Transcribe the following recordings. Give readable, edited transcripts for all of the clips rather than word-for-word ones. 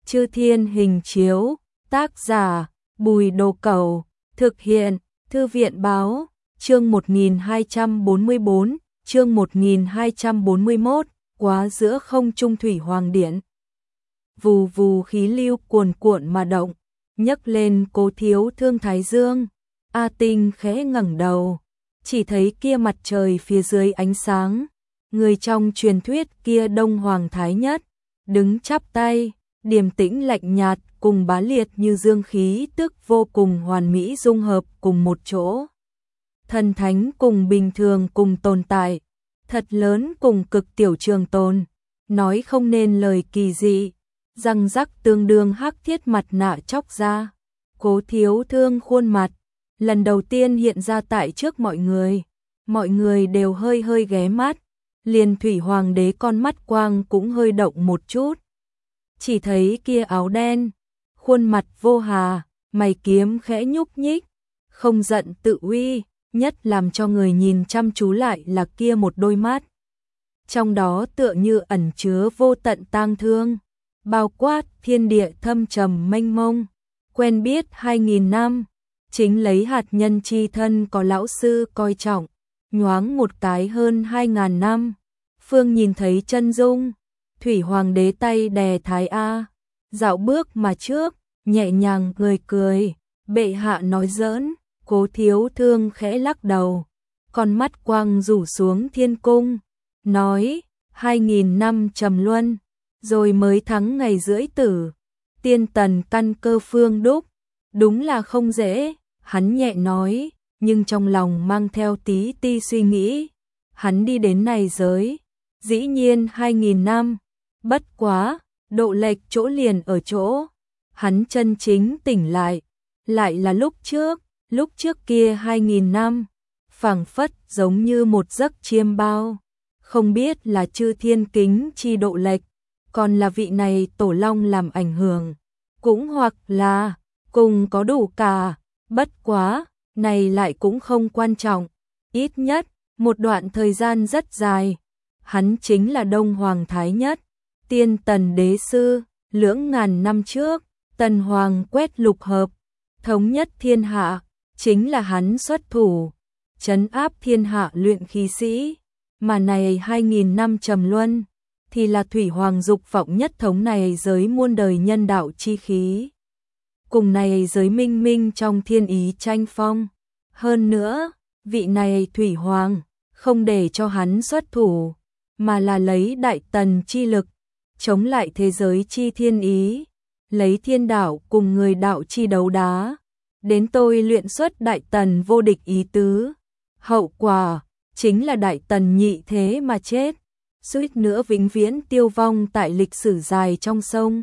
Chư Thiên Hình Chiếu, tác giả Bùi Đồ Cẩu, thực hiện Thư viện Báo, chương 1244, chương 1241, quá giữa không trung thủy hoàng điển. Vù vù khí lưu cuồn cuộn mà động, nhấc lên Cố Thiếu Thương thái dương. A Tinh khẽ ngẩng đầu, chỉ thấy kia mặt trời phía dưới ánh sáng, người trong truyền thuyết kia Đông Hoàng Thái Nhất, đứng chắp tay, điềm tĩnh lạnh nhạt cùng bá liệt như dương khí tức vô cùng hoàn mỹ dung hợp cùng một chỗ. Thần thánh cùng bình thường cùng tồn tại, thật lớn cùng cực tiểu trường tồn, nói không nên lời kỳ dị, răng rắc tương đương hắc thiết mặt nạ chóc ra. Cố Thiếu Thương khuôn mặt lần đầu tiên hiện ra tại trước mọi người đều hơi hơi ghé mắt, liền thủy hoàng đế con mắt quang cũng hơi động một chút. Chỉ thấy kia áo đen, khuôn mặt vô hà, mày kiếm khẽ nhúc nhích, không giận tự uy, nhất làm cho người nhìn chăm chú lại là kia một đôi mắt. Trong đó tựa như ẩn chứa vô tận tang thương, bao quát thiên địa thâm trầm mênh mông, quen biết 2000 năm, chính lấy hạt nhân chi thân có lão sư coi trọng, nhoáng một cái hơn 2000 năm. Phương nhìn thấy chân dung, thủy hoàng đế tay đè thái A, dạo bước mà trước, nhẹ nhàng cười, bệ hạ nói giỡn. Cố Thiếu Thương khẽ lắc đầu, con mắt quang rủ xuống thiên cung, nói, 2000 năm trầm luân, rồi mới thắng ngày rưỡi tử, tiên tần căn cơ phương đúc, đúng là không dễ. Hắn nhẹ nói, nhưng trong lòng mang theo tí ti suy nghĩ, hắn đi đến này giới, dĩ nhiên 2000 năm, bất quá, độ lệch chỗ liền ở chỗ, hắn chân chính tỉnh lại là lúc trước kia 2000 năm, phảng phất giống như một giấc chiêm bao, không biết là chư thiên kính chi độ lệch, còn là vị này tổ long làm ảnh hưởng, cũng hoặc là cùng có đủ cả, bất quá, này lại cũng không quan trọng, ít nhất, một đoạn thời gian rất dài, hắn chính là Đông Hoàng Thái Nhất, tiên tần đế sư, lưỡng ngàn năm trước, tần hoàng quét lục hợp, thống nhất thiên hạ, chính là hắn xuất thủ, trấn áp thiên hạ luyện khí sĩ, mà này 2000 năm trầm luân, thì là thủy hoàng dục vọng nhất thống này giới muôn đời nhân đạo chi khí. Cùng này giới minh minh trong thiên ý tranh phong. Hơn nữa, vị này thủy hoàng, không để cho hắn xuất thủ, mà là lấy đại tần chi lực, chống lại thế giới chi thiên ý, lấy thiên đạo cùng người đạo chi đấu đá, đến tôi luyện xuất đại tần vô địch ý tứ. Hậu quả, chính là đại tần nhị thế mà chết, suýt nữa vĩnh viễn tiêu vong tại lịch sử dài trong sông.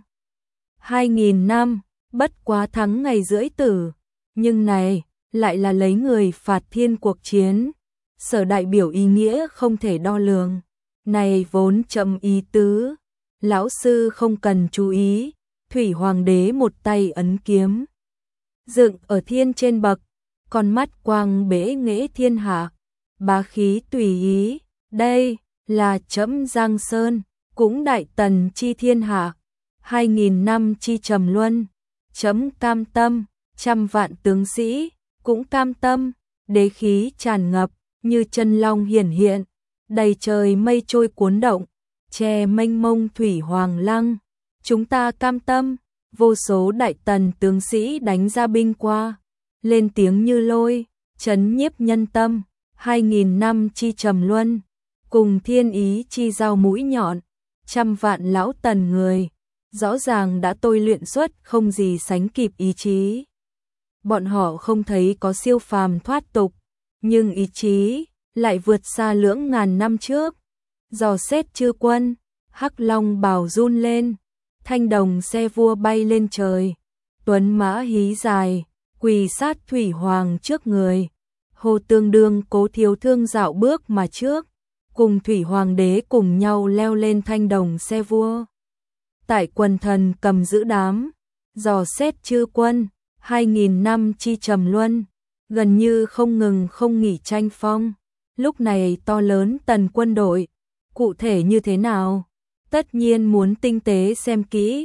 2000 năm, bất quá thắng ngày rưỡi tử, nhưng này, lại là lấy người phạt thiên cuộc chiến, sở đại biểu ý nghĩa không thể đo lường, này vốn chậm ý tứ, lão sư không cần chú ý, thủy hoàng đế một tay ấn kiếm, dựng ở thiên trên bậc, con mắt quang bế nghệ thiên hạ, bá khí tùy ý, đây là trẫm Giang Sơn, cũng đại tần chi thiên hạ, 2000 năm chi trầm luân, trẫm cam tâm, trăm vạn tướng sĩ cũng cam tâm, đế khí tràn ngập, như chân long hiển hiện, đầy trời mây trôi cuốn động, che mênh mông thủy hoàng lăng, chúng ta cam tâm, vô số đại tần tướng sĩ đánh ra binh qua, lên tiếng như lôi, chấn nhiếp nhân tâm, 2000 năm chi trầm luân, cùng thiên ý chi giao mũi nhọn, trăm vạn lão tần người, rõ ràng đã tôi luyện xuất không gì sánh kịp ý chí. Bọn họ không thấy có siêu phàm thoát tục, nhưng ý chí lại vượt xa lưỡng ngàn năm trước. Dò xét chư quân, hắc long bào run lên, thanh đồng xe vua bay lên trời, tuấn mã hí dài, quỳ sát thủy hoàng trước người. Hồ Tương Đương Cố Thiếu Thương dạo bước mà trước, cùng thủy hoàng đế cùng nhau leo lên thanh đồng xe vua. Tại quần thần cầm giữ đám, dò xét chư quân, 2000 năm chi trầm luân, gần như không ngừng không nghỉ tranh phong. Lúc này to lớn tần quân đội, cụ thể như thế nào? Tất nhiên muốn tinh tế xem kỹ,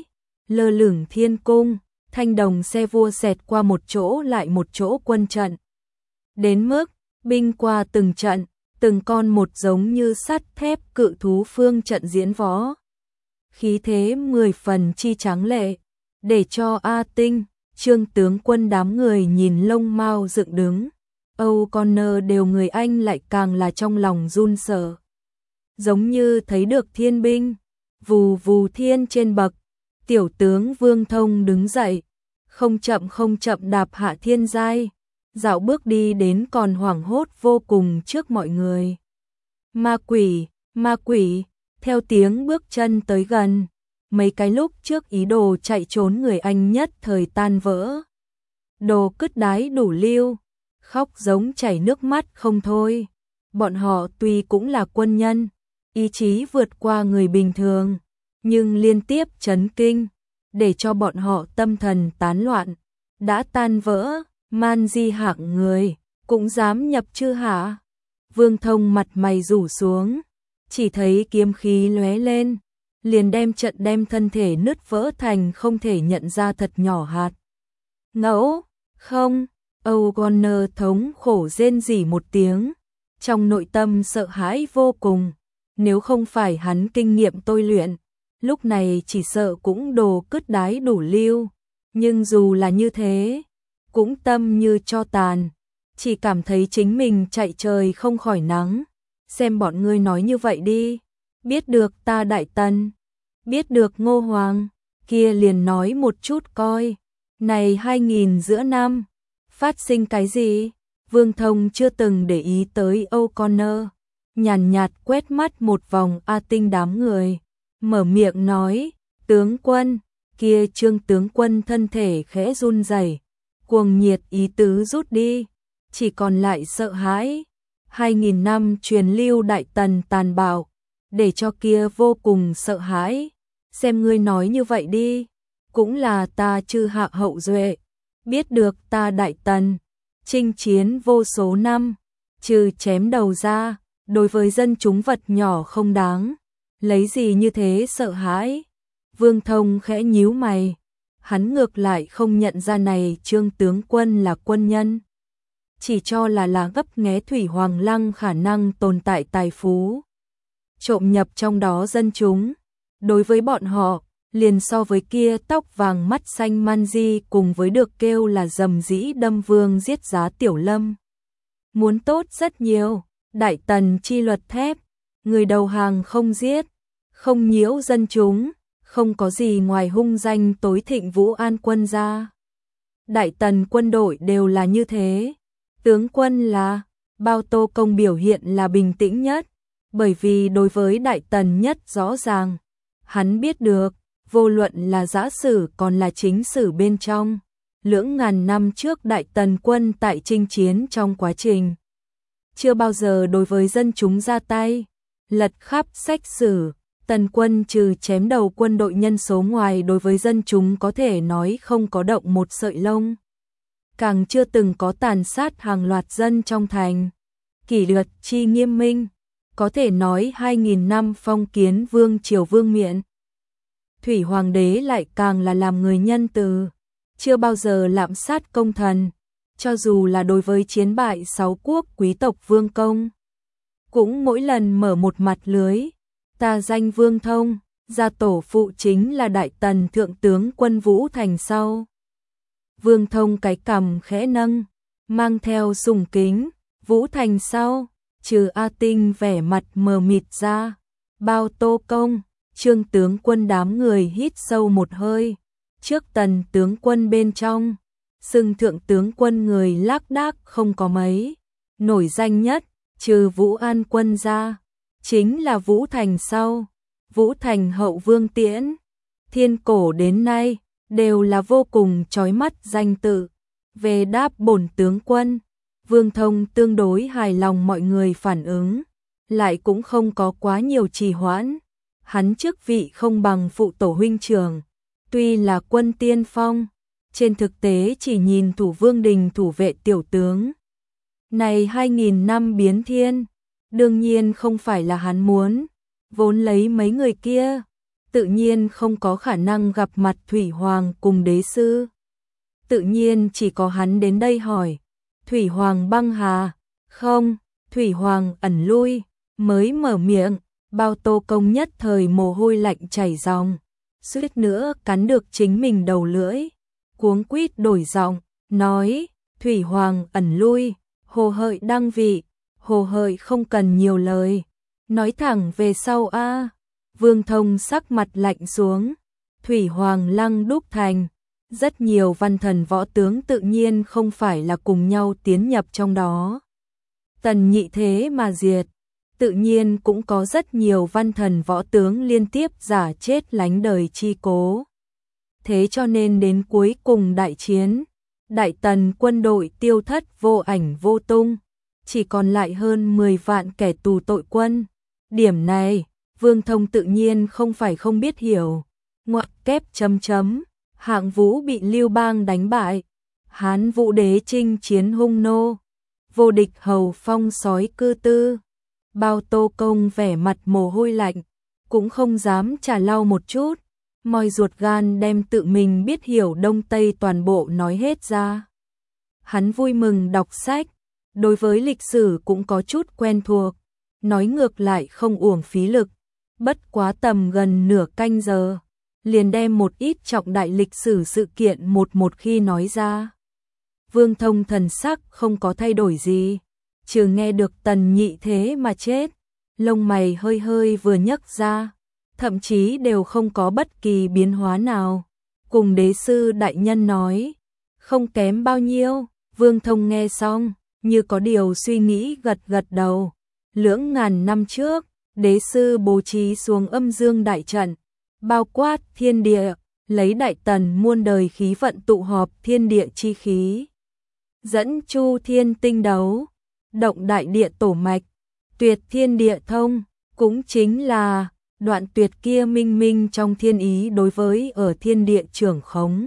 lơ lửng thiên cung, thanh đồng xe vua xẹt qua một chỗ lại một chỗ quân trận. Đến mức, binh qua từng trận, từng con một giống như sắt thép cự thú phương trận diễn võ. Khí thế 10 phần chi tráng lệ, để cho A Tinh, Trương tướng quân đám người nhìn lông mao dựng đứng. O'Connor đều người Anh lại càng là trong lòng run sợ. Giống như thấy được thiên binh, vù vù thiên trên bậc, tiểu tướng Vương Thông đứng dậy, không chậm đạp hạ thiên giai, dạo bước đi đến còn hoảng hốt vô cùng trước mọi người. Ma quỷ, theo tiếng bước chân tới gần, mấy cái lúc trước ý đồ chạy trốn người Anh nhất thời tan vỡ. Đồ cứt đái đủ lưu, khóc giống chảy nước mắt không thôi. Bọn họ tuy cũng là quân nhân, ý chí vượt qua người bình thường, nhưng liên tiếp chấn kinh, để cho bọn họ tâm thần tán loạn, đã tan vỡ. Man di hạng người, cũng dám nhập chư hả? Vương Thông mặt mày rủ xuống, chỉ thấy kiếm khí lóe lên, liền đem thân thể nứt vỡ thành không thể nhận ra thật nhỏ hạt. Ngẫu, không, O'Connor thống khổ rên rỉ một tiếng, trong nội tâm sợ hãi vô cùng, nếu không phải hắn kinh nghiệm tôi luyện, lúc này chỉ sợ cũng đồ cứt đái đủ lưu, nhưng dù là như thế, cũng tâm như tro tàn, chỉ cảm thấy chính mình chạy trời không khỏi nắng. Xem bọn ngươi nói như vậy đi, biết được ta Đại Tần, biết được Ngô Hoàng, kia liền nói một chút coi, này 2000 giữa năm, phát sinh cái gì? Vương Thông chưa từng để ý tới O'Connor, nhàn nhạt quét mắt một vòng A Tinh đám người, mở miệng nói, tướng quân, kia Trương tướng quân thân thể khẽ run rẩy, cuồng nhiệt ý tứ rút đi, chỉ còn lại sợ hãi. 2000 năm truyền lưu Đại Tần tàn bạo, để cho kia vô cùng sợ hãi. Xem ngươi nói như vậy đi, cũng là ta chư hạ hậu duệ, biết được ta Đại Tần chinh chiến vô số năm, trừ chém đầu ra, đối với dân chúng vật nhỏ không đáng, lấy gì như thế sợ hãi. Vương Thông khẽ nhíu mày, hắn ngược lại không nhận ra này Trương tướng quân là quân nhân, chỉ cho là gấp nghé Thủy Hoàng Lăng khả năng tồn tại tài phú, trộm nhập trong đó dân chúng. Đối với bọn họ, liền so với kia tóc vàng mắt xanh Man Di cùng với được kêu là dầm dĩ đâm vương giết giá Tiểu Lâm, muốn tốt rất nhiều. Đại Tần chi luật thép, người đầu hàng không giết, không nhiễu dân chúng, không có gì ngoài hung danh tối thịnh Vũ An quân ra. Đại Tần quân đội đều là như thế. Tướng quân là, Bao Tô Công biểu hiện là bình tĩnh nhất, bởi vì đối với Đại Tần nhất rõ ràng, hắn biết được, vô luận là giả sử còn là chính sử bên trong, lưỡng ngàn năm trước Đại Tần quân tại chinh chiến trong quá trình, chưa bao giờ đối với dân chúng ra tay, lật khắp sách sử, Tần quân trừ chém đầu quân đội nhân số ngoài đối với dân chúng có thể nói không có động một sợi lông. Càng chưa từng có tàn sát hàng loạt dân trong thành, kỷ luật chi nghiêm minh, có thể nói 2000 năm phong kiến vương triều vương miện. Thủy Hoàng đế lại càng là làm người nhân từ, chưa bao giờ lạm sát công thần, cho dù là đối với chiến bại 6 quốc quý tộc vương công, cũng mỗi lần mở một mặt lưới. Ta danh Vương Thông, gia tổ phụ chính là Đại Tần thượng tướng quân Vũ Thành sau. Vương Thông cái cằm khẽ nâng, mang theo sùng kính, Vũ Thành sau, trừ A Tinh vẻ mặt mờ mịt ra, Bao Tô Công, Trương tướng quân đám người hít sâu một hơi, trước Tần tướng quân bên trong, xưng thượng tướng quân người lác đác không có mấy, nổi danh nhất, trừ Vũ An quân ra, chính là Vũ Thành sau, Vũ Thành hậu Vương Tiễn, thiên cổ đến nay, đều là vô cùng chói mắt danh tự. Về đáp bổn tướng quân, Vương Thông tương đối hài lòng mọi người phản ứng, lại cũng không có quá nhiều trì hoãn. Hắn chức vị không bằng phụ tổ huynh trưởng, tuy là quân tiên phong, trên thực tế chỉ nhìn thủ vương đình thủ vệ tiểu tướng. Này 2000 năm biến thiên, đương nhiên không phải là hắn muốn, vốn lấy mấy người kia, tự nhiên không có khả năng gặp mặt Thủy Hoàng cùng đế sư. Tự nhiên chỉ có hắn đến đây hỏi, Thủy Hoàng băng hà, không, Thủy Hoàng ẩn lui, mới mở miệng, Bao Tô Công nhất thời mồ hôi lạnh chảy ròng, suýt nữa cắn được chính mình đầu lưỡi, cuống quýt đổi giọng, nói, Thủy Hoàng ẩn lui, Hồ Hợi đăng vị, Hồ Hợi không cần nhiều lời, nói thẳng về sau a. Vương Thông sắc mặt lạnh xuống, Thủy Hoàng lăng đúc thành, rất nhiều văn thần võ tướng tự nhiên không phải là cùng nhau tiến nhập trong đó. Tần Nhị thế mà diệt, tự nhiên cũng có rất nhiều văn thần võ tướng liên tiếp giả chết lánh đời chi cố. Thế cho nên đến cuối cùng đại chiến, Đại Tần quân đội tiêu thất vô ảnh vô tung, chỉ còn lại hơn 10 vạn kẻ tù tội quân. Điểm này, Vương Thông tự nhiên không phải không biết hiểu. Ngoặc kép chấm chấm, Hạng Vũ bị Lưu Bang đánh bại, Hán Vũ đế chinh chiến hung nô, vô địch hầu phong sói cư tư. Bao Tô Công vẻ mặt mồ hôi lạnh, cũng không dám trả lau một chút, moi ruột gan đem tự mình biết hiểu Đông Tây toàn bộ nói hết ra. Hắn vui mừng đọc sách, đối với lịch sử cũng có chút quen thuộc, nói ngược lại không uổng phí lực, bất quá tầm gần nửa canh giờ, liền đem một ít trọng đại lịch sử sự kiện một khi nói ra. Vương Thông thần sắc không có thay đổi gì, trừ nghe được Tần Nhị thế mà chết, lông mày hơi hơi vừa nhấc ra, thậm chí đều không có bất kỳ biến hóa nào. Cùng đế sư đại nhân nói, không kém bao nhiêu. Vương Thông nghe xong, như có điều suy nghĩ gật gật đầu. Lưỡng ngàn năm trước, đế sư bố trí xuống âm dương đại trận, bao quát thiên địa, lấy Đại Tần muôn đời khí vận tụ họp thiên địa chi khí, dẫn chu thiên tinh đấu, động đại địa tổ mạch, tuyệt thiên địa thông, cũng chính là đoạn tuyệt kia minh minh trong thiên ý đối với ở thiên địa trưởng khống.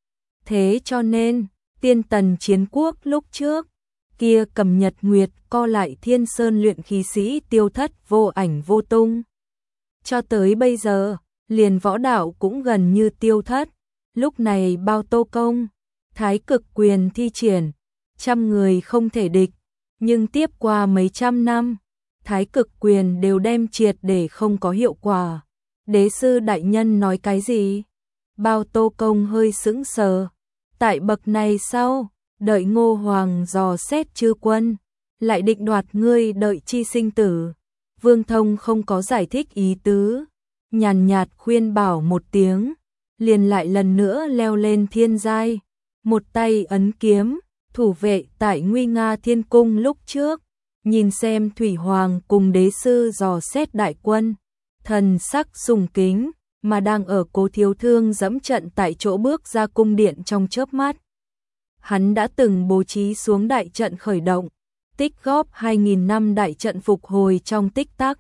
Thế cho nên, Tiên Tần chiến quốc lúc trước, kia cầm nhật nguyệt co lại Thiên Sơn luyện khí sĩ tiêu thất vô ảnh vô tung. Cho tới bây giờ, liền võ đạo cũng gần như tiêu thất. Lúc này Bao Tô Công, Thái Cực quyền thi triển, trăm người không thể địch, nhưng tiếp qua mấy trăm năm, Thái Cực quyền đều đem triệt để không có hiệu quả. Đế sư đại nhân nói cái gì? Bao Tô Công hơi sững sờ. Tại bậc này sau, đợi Ngô Hoàng dò xét chư quân, lại định đoạt ngươi đợi chi sinh tử. Vương Thông không có giải thích ý tứ, nhàn nhạt khuyên bảo một tiếng, liền lại lần nữa leo lên thiên giai, một tay ấn kiếm, thủ vệ tại nguy nga thiên cung lúc trước, nhìn xem Thủy Hoàng cùng đế sư dò xét đại quân, thần sắc sùng kính, mà đang ở Cố Thiếu Thương dẫm trận tại chỗ bước ra cung điện trong chớp mắt. Hắn đã từng bố trí xuống đại trận khởi động, tích góp 2000 năm đại trận phục hồi trong tích tắc.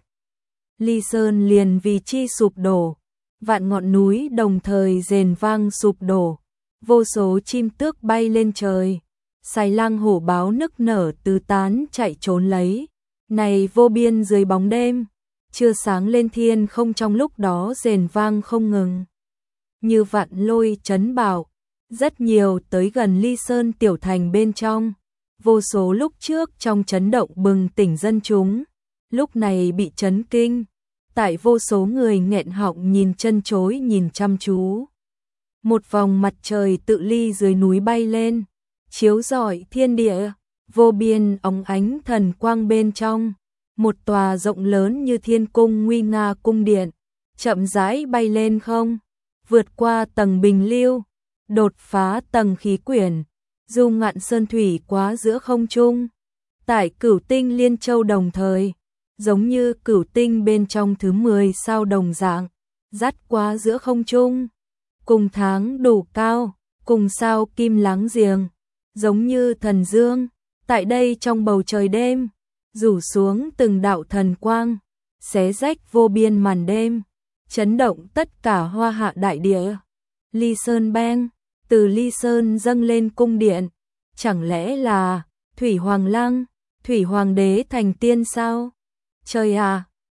Ly Sơn liền vì chi sụp đổ, vạn ngọn núi đồng thời rền vang sụp đổ, vô số chim tước bay lên trời, xài lang hổ báo nức nở tứ tán chạy trốn lấy. Này vô biên dưới bóng đêm, chưa sáng lên thiên không trong lúc đó rền vang không ngừng. Như vạn lôi chấn bảo, rất nhiều tới gần Ly Sơn tiểu thành bên trong, vô số lúc trước trong chấn động bừng tỉnh dân chúng, lúc này bị chấn kinh, tại vô số người nghẹn họng nhìn chân chối nhìn chăm chú. Một vòng mặt trời tự ly dưới núi bay lên, chiếu rọi thiên địa, vô biên óng ánh thần quang bên trong, một tòa rộng lớn như thiên cung nguy nga cung điện, chậm rãi bay lên không, vượt qua tầng bình lưu, đột phá tầng khí quyển, du ngạn sơn thủy quá giữa không trung, tại Cửu Tinh Liên Châu đồng thời, giống như Cửu Tinh bên trong thứ 10 sao đồng dạng, dắt qua giữa không trung, cùng tháng đủ cao, cùng sao kim láng giềng, giống như thần dương, tại đây trong bầu trời đêm, rủ xuống từng đạo thần quang, xé rách vô biên màn đêm, chấn động tất cả hoa hạ đại địa. Ly Sơn beng, từ Ly Sơn dâng lên cung điện, chẳng lẽ là Thủy Hoàng Lăng, Thủy Hoàng đế thành tiên sao? Trời à,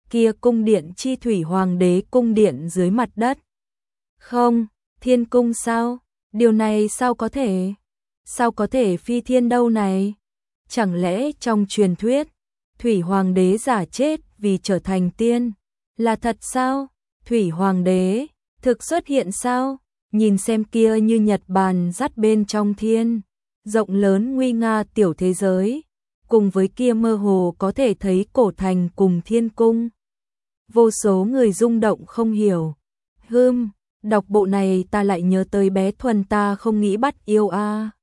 kia cung điện chi thủy hoàng đế cung điện dưới mặt đất. Không, thiên cung sao? Điều này sao có thể? Sao có thể phi thiên đâu này? Chẳng lẽ trong truyền thuyết, thủy hoàng đế giả chết vì trở thành tiên? Là thật sao? Thủy hoàng đế thực xuất hiện sao? Nhìn xem kia như Nhật Bản dắt bên trong thiên, rộng lớn nguy nga tiểu thế giới, cùng với kia mơ hồ có thể thấy cổ thành cùng thiên cung. Vô số người rung động không hiểu. Đọc bộ này ta lại nhớ tới bé Thuần ta không nghĩ bắt yêu a.